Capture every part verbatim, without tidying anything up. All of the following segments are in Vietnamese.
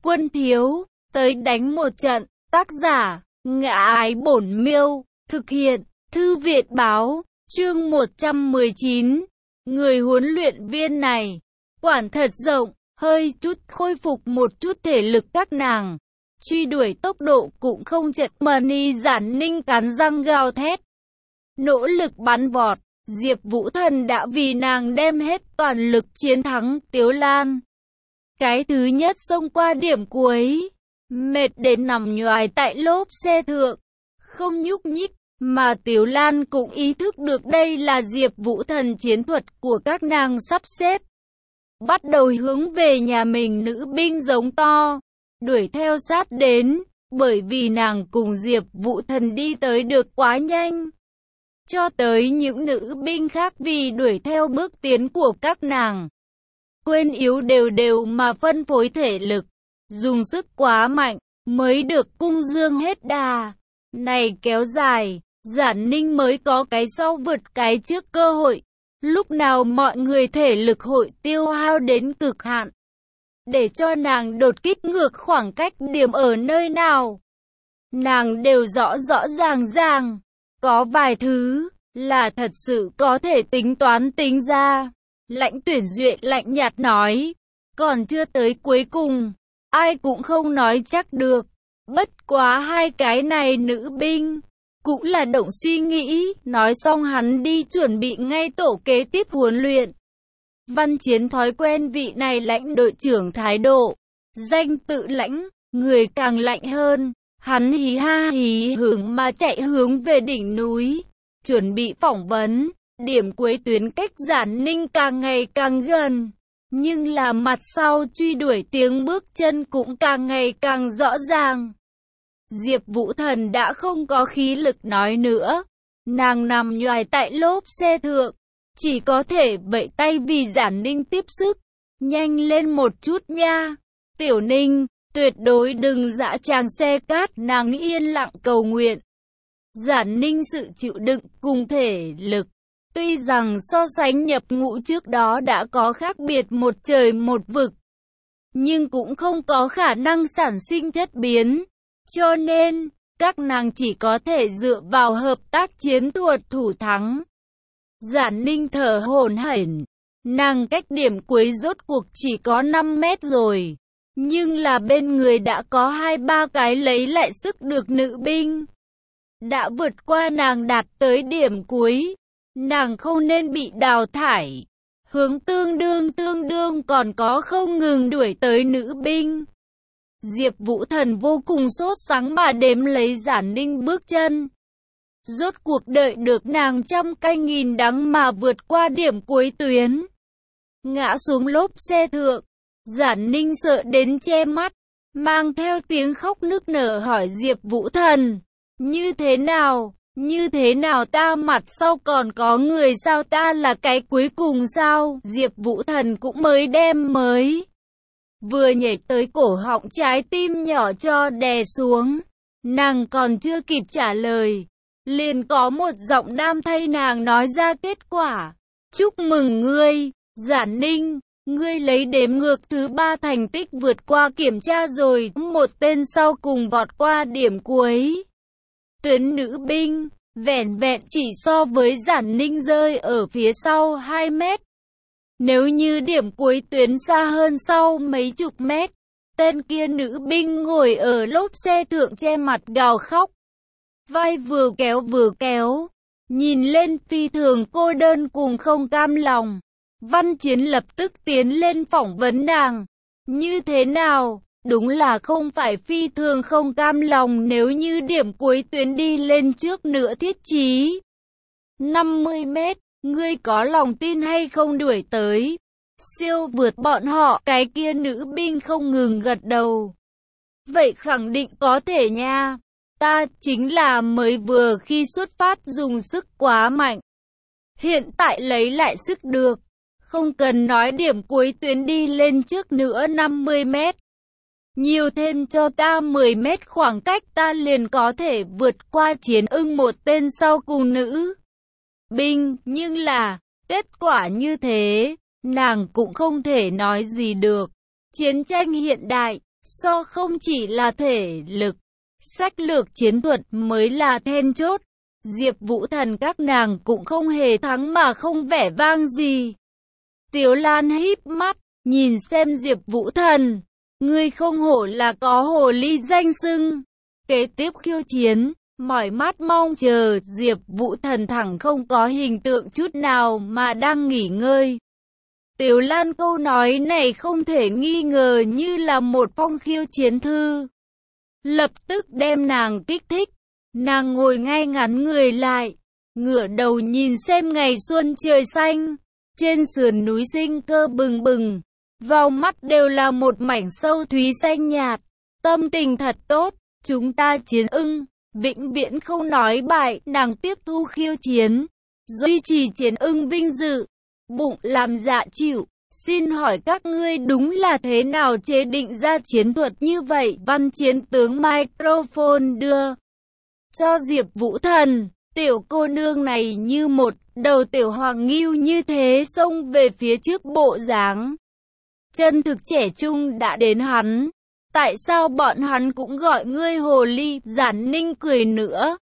Quân thiếu, tới đánh một trận. Tác giả, Ngã Ái Bổn Miêu. Thực hiện, Thư viện báo. Chương một trăm mười chín. Người huấn luyện viên này, quản thật rộng, hơi chút khôi phục một chút thể lực các nàng. Truy đuổi tốc độ cũng không chậm. Mani Giản Ninh cắn răng gào thét. Nỗ lực bắn vọt, Diệp Vũ Thần đã vì nàng đem hết toàn lực chiến thắng Tiếu Lan. Cái thứ nhất xông qua điểm cuối, mệt đến nằm nhoài tại lốp xe thượng, không nhúc nhích, mà Tiếu Lan cũng ý thức được đây là Diệp Vũ Thần chiến thuật của các nàng sắp xếp. Bắt đầu hướng về nhà mình nữ binh giống to, đuổi theo sát đến, bởi vì nàng cùng Diệp Vũ Thần đi tới được quá nhanh. Cho tới những nữ binh khác vì đuổi theo bước tiến của các nàng, quên yếu đều đều mà phân phối thể lực, dùng sức quá mạnh, mới được cung dương hết đà. Này kéo dài, Giản Ninh mới có cái sau vượt cái trước cơ hội. Lúc nào mọi người thể lực hội tiêu hao đến cực hạn, để cho nàng đột kích ngược khoảng cách điểm ở nơi nào, nàng đều rõ rõ ràng ràng. Có vài thứ là thật sự có thể tính toán tính ra. Lãnh Tuyển Duệ lạnh nhạt nói, còn chưa tới cuối cùng, ai cũng không nói chắc được. Bất quá hai cái này nữ binh cũng là động suy nghĩ. Nói xong hắn đi chuẩn bị ngay tổ kế tiếp huấn luyện. Văn Chiến thói quen vị này lãnh đội trưởng thái độ, danh tự Lãnh, người càng lạnh hơn. Hắn hí ha hí hưởng mà chạy hướng về đỉnh núi, chuẩn bị phỏng vấn. Điểm cuối tuyến cách Giản Ninh càng ngày càng gần, nhưng là mặt sau truy đuổi tiếng bước chân cũng càng ngày càng rõ ràng. Diệp Vũ Thần đã không có khí lực nói nữa, nàng nằm nhoài tại lốp xe thượng, chỉ có thể vẫy tay vì Giản Ninh tiếp sức. Nhanh lên một chút nha, Tiểu Ninh, tuyệt đối đừng dã tràng xe cát. Nàng yên lặng cầu nguyện. Giản Ninh sự chịu đựng cùng thể lực, tuy rằng so sánh nhập ngũ trước đó đã có khác biệt một trời một vực, nhưng cũng không có khả năng sản sinh chất biến. Cho nên, các nàng chỉ có thể dựa vào hợp tác chiến thuật thủ thắng. Giản Ninh thở hổn hển, nàng cách điểm cuối rốt cuộc chỉ có năm mét rồi, nhưng là bên người đã có hai ba cái lấy lại sức được nữ binh, đã vượt qua nàng đạt tới điểm cuối. Nàng không nên bị đào thải. Hướng tương đương tương đương còn có không ngừng đuổi tới nữ binh. Diệp Vũ Thần vô cùng sốt sắng mà đếm lấy Giản Ninh bước chân. Rốt cuộc đợi được nàng trăm canh nghìn đắng mà vượt qua điểm cuối tuyến, ngã xuống lốp xe thượng. Giản Ninh sợ đến che mắt, mang theo tiếng khóc nức nở hỏi Diệp Vũ Thần, như thế nào? Như thế nào ta mặt sau còn có người sao, ta là cái cuối cùng sao? Diệp Vũ Thần cũng mới đem mới vừa nhảy tới cổ họng trái tim nhỏ cho đè xuống. Nàng còn chưa kịp trả lời, liền có một giọng nam thay nàng nói ra kết quả. Chúc mừng ngươi, Giản Ninh, ngươi lấy đếm ngược thứ ba thành tích vượt qua kiểm tra rồi. Một tên sau cùng vọt qua điểm cuối tuyến nữ binh, vẻn vẹn chỉ so với Giản Ninh rơi ở phía sau hai mét. Nếu như điểm cuối tuyến xa hơn sau mấy chục mét, tên kia nữ binh ngồi ở lốp xe thượng che mặt gào khóc, vai vừa kéo vừa kéo, nhìn lên phi thường cô đơn cùng không cam lòng. Văn Chiến lập tức tiến lên phỏng vấn nàng. Như thế nào? Đúng là không phải phi thường không cam lòng nếu như điểm cuối tuyến đi lên trước nữa thiết chí năm mươi mét, ngươi có lòng tin hay không đuổi tới, siêu vượt bọn họ? Cái kia nữ binh không ngừng gật đầu. Vậy khẳng định có thể nha, ta chính là mới vừa khi xuất phát dùng sức quá mạnh, hiện tại lấy lại sức được, không cần nói điểm cuối tuyến đi lên trước nữa năm mươi mét. Nhiều thêm cho ta mười mét khoảng cách ta liền có thể vượt qua Chiến Ưng một tên sau cùng nữ binh. Nhưng là, kết quả như thế, nàng cũng không thể nói gì được. Chiến tranh hiện đại, So không chỉ là thể lực, sách lược chiến thuật mới là then chốt. Diệp Vũ Thần các nàng cũng không hề thắng mà không vẻ vang gì. Tiếu Lan híp mắt, nhìn xem Diệp Vũ Thần. Ngươi không hổ là có hồ ly danh xưng. Kế tiếp khiêu chiến, mỏi mắt mong chờ, Diệp Vũ Thần thẳng không có hình tượng chút nào mà đang nghỉ ngơi. Tiếu Lan câu nói này không thể nghi ngờ như là một phong khiêu chiến thư. Lập tức đem nàng kích thích. Nàng ngồi ngay ngắn người lại, ngửa đầu nhìn xem ngày xuân trời xanh. Trên sườn núi sinh cơ bừng bừng, vào mắt đều là một mảnh sâu thúy xanh nhạt. Tâm tình thật tốt, chúng ta chiến ưng, vĩnh viễn không nói bại. Nàng tiếp thu khiêu chiến, duy trì chiến ưng vinh dự, bụng làm dạ chịu. Xin hỏi các ngươi đúng là thế nào chế định ra chiến thuật như vậy? Văn chiến tướng microphone đưa cho Diệp Vũ Thần. Tiểu cô nương này như một đầu tiểu hoàng ngưu như thế xông về phía trước, bộ dáng chân thực trẻ trung đã đến hắn. Tại sao bọn hắn cũng gọi ngươi hồ ly? Giản Ninh cười nữa.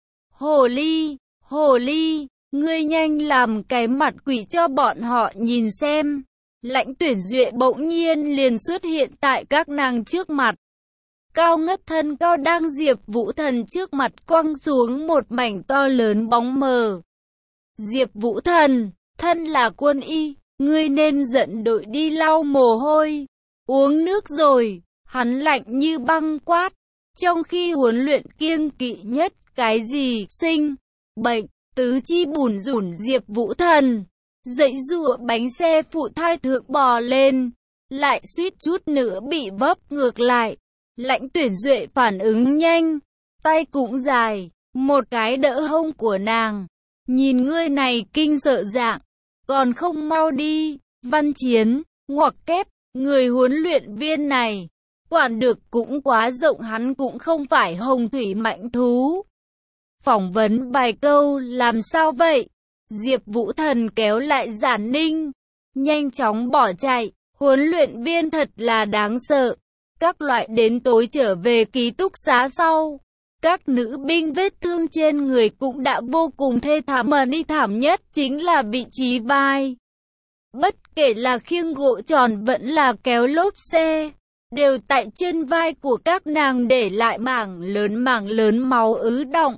Hồ ly, hồ ly, ngươi nhanh làm cái mặt quỷ cho bọn họ nhìn xem. Lãnh Tuyển Duệ bỗng nhiên liền xuất hiện tại các nàng trước mặt. Cao ngất thân cao đang Diệp Vũ Thần trước mặt quăng xuống một mảnh to lớn bóng mờ. Diệp Vũ Thần, thân là quân y, ngươi nên dẫn đội đi lau mồ hôi, uống nước rồi. Hắn lạnh như băng quát, trong khi huấn luyện kiêng kỵ nhất cái gì? Sinh, bệnh, tứ chi bủn rủn. Diệp Vũ Thần dãy giụa bánh xe phụ thai thượng bò lên, lại suýt chút nữa bị vấp ngược lại. Lãnh Tuyển Duệ phản ứng nhanh, tay cũng dài, một cái đỡ hông của nàng. Nhìn ngươi này kinh sợ dạng, còn không mau đi. Văn chiến, ngoặc kép, người huấn luyện viên này, quản được cũng quá rộng, hắn cũng không phải hồng thủy mạnh thú. Phỏng vấn vài câu, làm sao vậy? Diệp Vũ Thần kéo lại Giản Ninh, nhanh chóng bỏ chạy. Huấn luyện viên thật là đáng sợ. Các loại đến tối trở về ký túc xá sau, các nữ binh vết thương trên người cũng đã vô cùng thê thảm, mà đi thảm nhất chính là vị trí vai. Bất kể là khiêng gỗ tròn vẫn là kéo lốp xe, đều tại trên vai của các nàng để lại mảng lớn mảng lớn máu ứ đọng.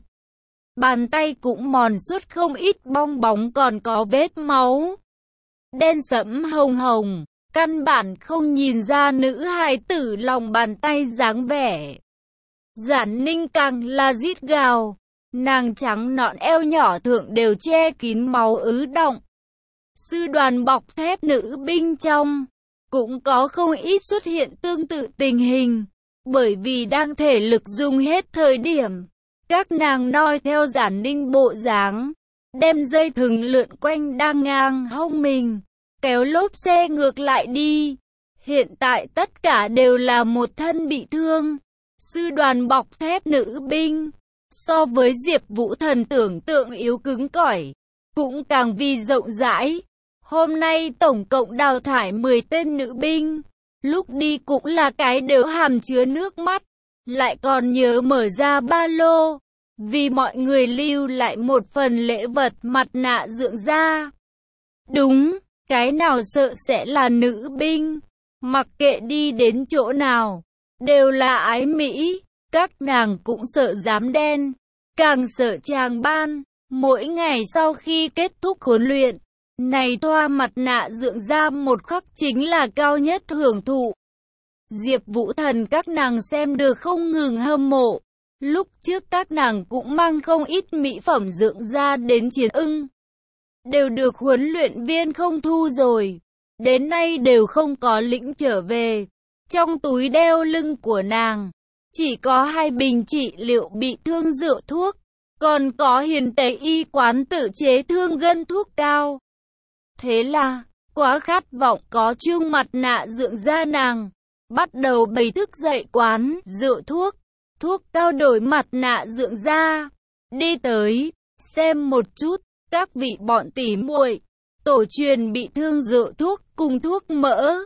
Bàn tay cũng mòn sút không ít bong bóng, còn có vết máu đen sẫm hồng hồng. Căn bản không nhìn ra nữ hài tử lòng bàn tay dáng vẻ. Giản Ninh càng là rít gào, nàng trắng nõn eo nhỏ thượng đều che kín máu ứ đọng. Sư đoàn bọc thép nữ binh trong cũng có không ít xuất hiện tương tự tình hình, bởi vì đang thể lực dùng hết thời điểm, các nàng noi theo Giản Ninh bộ dáng, đem dây thừng lượn quanh đang ngang hông mình, kéo lốp xe ngược lại đi. Hiện tại tất cả đều là một thân bị thương. Sư đoàn bọc thép nữ binh, so với Diệp Vũ Thần tưởng tượng yếu cứng cỏi, cũng càng vì rộng rãi. Hôm nay tổng cộng đào thải mười tên nữ binh, lúc đi cũng là cái đều hàm chứa nước mắt, lại còn nhớ mở ra ba lô, vì mọi người lưu lại một phần lễ vật, mặt nạ dưỡng da. Đúng, cái nào sợ sẽ là nữ binh, mặc kệ đi đến chỗ nào, đều là ái mỹ, các nàng cũng sợ dám đen, càng sợ chàng ban. Mỗi ngày sau khi kết thúc huấn luyện, này thoa mặt nạ dưỡng da một khắc chính là cao nhất hưởng thụ. Diệp Vũ Thần các nàng xem được không ngừng hâm mộ. Lúc trước các nàng cũng mang không ít mỹ phẩm dưỡng da đến chiến ưng, đều được huấn luyện viên không thu rồi, đến nay đều không có lĩnh trở về. Trong túi đeo lưng của nàng chỉ có hai bình trị liệu bị thương rượu thuốc, còn có Hiền Tế y quán tự chế thương gân thuốc cao. Thế là, quá khát vọng có chương mặt nạ dưỡng da, nàng bắt đầu bày thức dậy quán rượu thuốc, thuốc cao đổi mặt nạ dưỡng da. Đi tới, xem một chút, các vị bọn tỉ muội, tổ truyền bị thương rượu thuốc cùng thuốc mỡ.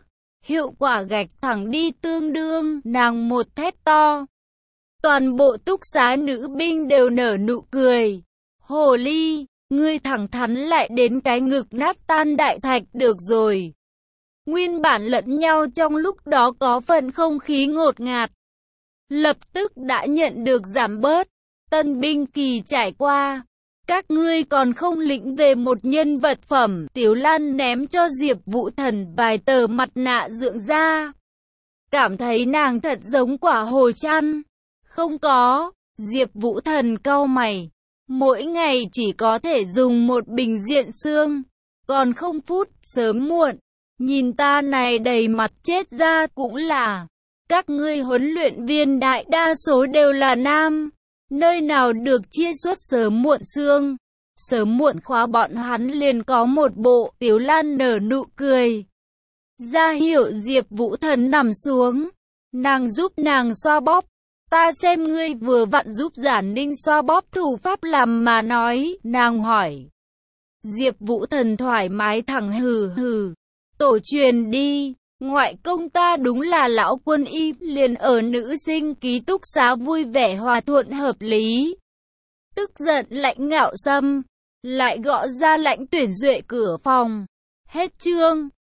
hiệu quả gạch thẳng đi tương đương, nàng một thét to. Toàn bộ túc xá nữ binh đều nở nụ cười. Hồ ly, ngươi thẳng thắn lại đến cái ngực nát tan đại thạch được rồi. Nguyên bản lẫn nhau trong lúc đó có phần không khí ngột ngạt. Lập tức đã nhận được giảm bớt. Tân binh kỳ trải qua. Các ngươi còn không lĩnh về một nhân vật phẩm. Tiếu Lan ném cho Diệp Vũ Thần vài tờ mặt nạ dưỡng da. Cảm thấy nàng thật giống quả hồ chăn. Không có. Diệp Vũ Thần cau mày. Mỗi ngày chỉ có thể dùng một bình diện xương. Còn không phút, sớm muộn. Nhìn ta này đầy mặt chết ra cũng là. Các ngươi huấn luyện viên đại đa số đều là nam. Nơi nào được chia suất sớm muộn xương. Sớm muộn khóa bọn hắn liền có một bộ. Tiếu Lan nở nụ cười. Ra hiệu Diệp Vũ Thần nằm xuống. Nàng giúp nàng xoa bóp. Ta xem ngươi vừa vặn giúp Giản Ninh xoa bóp thủ pháp làm mà nói. Nàng hỏi. Diệp Vũ Thần thoải mái thẳng hừ hừ. Tổ truyền đi. Ngoại công ta đúng là lão quân y, liền ở nữ sinh ký túc xá vui vẻ hòa thuận hợp lý. Tức giận lãnh ngạo xâm, lại gõ ra lãnh tuyển duệ cửa phòng. Hết chương.